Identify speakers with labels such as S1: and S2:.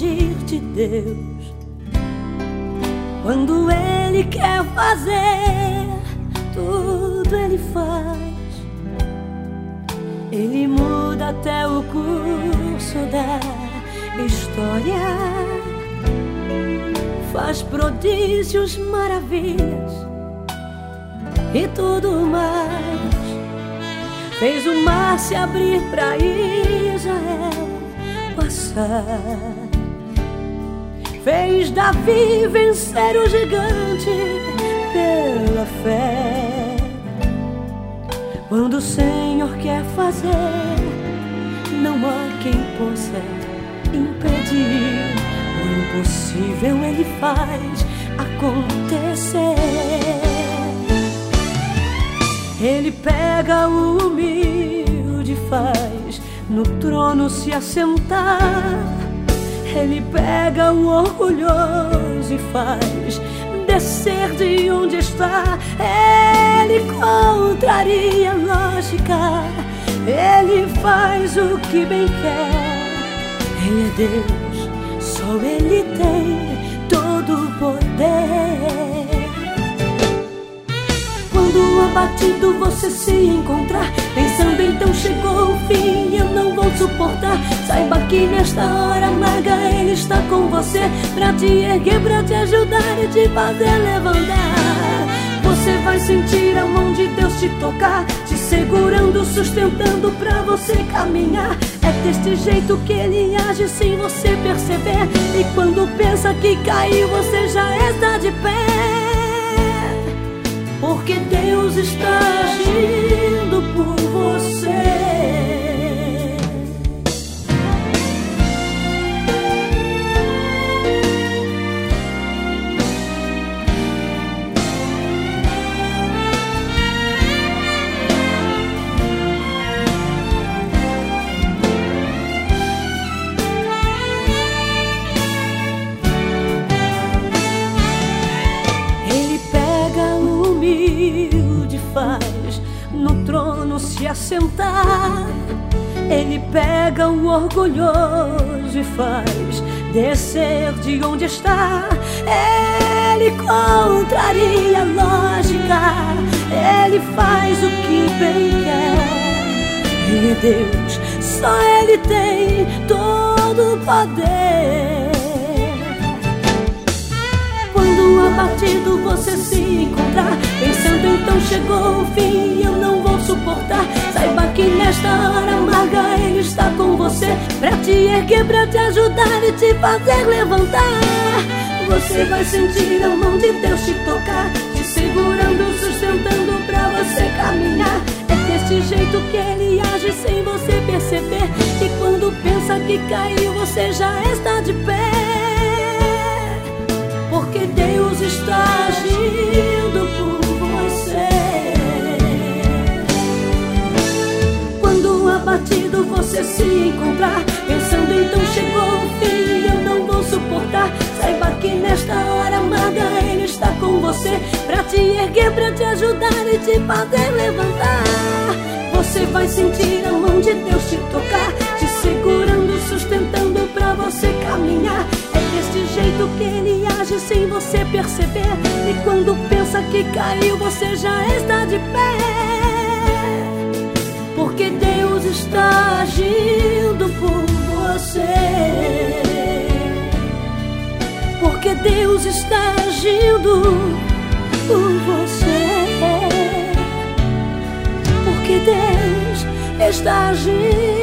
S1: agir de Deus. Quando Ele quer fazer, tudo Ele faz. Ele muda até o curso da história, faz prodígios, maravilhas e tudo mais. Fez o mar se abrir para Israel passar, fez Davi vencer o gigante pela fé. Quando o Senhor quer fazer, não há quem possa impedir. O impossível Ele faz acontecer. Ele pega o humilde e faz no trono se assentar. Ele pega o orgulhoso e faz descer de onde está. Ele contraria a lógica, Ele faz o que bem quer. Ele é Deus, só Ele tem todo o poder. Quando abatido você se encontrar, pensando então chegou o fim, eu não vou suportar, saiba que nesta hora amarga Ele está com você, pra te erguer, pra te ajudar e te fazer levantar. Você vai sentir a mão de Deus te tocar, te segurando, sustentando pra você caminhar. É deste jeito que Ele age sem você perceber, e quando pensa que caiu você já está de pé. Porque Deus está agindo por você. Faz no trono se assentar. Ele pega o orgulhoso e faz descer de onde está. Ele contraria a lógica, Ele faz o que bem quer. Ele é Deus, só Ele tem todo o poder. Quando abatido você se encontrar, pensando então chegou o fim, eu não vou suportar, saiba que nesta hora amarga Ele está com você, pra te erguer, pra te ajudar e te fazer levantar. Você vai sentir a mão de Deus te tocar, te segurando, sustentando pra você caminhar. É deste jeito que Ele age sem você perceber, e quando pensa que caiu você já está de pé. Porque Deus está agindo por você. Quando abatido você se encontrar, pensando então chegou o fim, eu não vou suportar, saiba que nesta hora amarga Ele está com você, pra te erguer, pra te ajudar e te fazer levantar. Você vai sentir a mão de Deus te tocar, te segurando, sustentando pra você caminhar. É deste jeito que Ele age sem você perceber, e quando pensa que caiu você já está de pé. Porque Deus está agindo por você. Porque Deus está agindo por você. Porque Deus está agindo.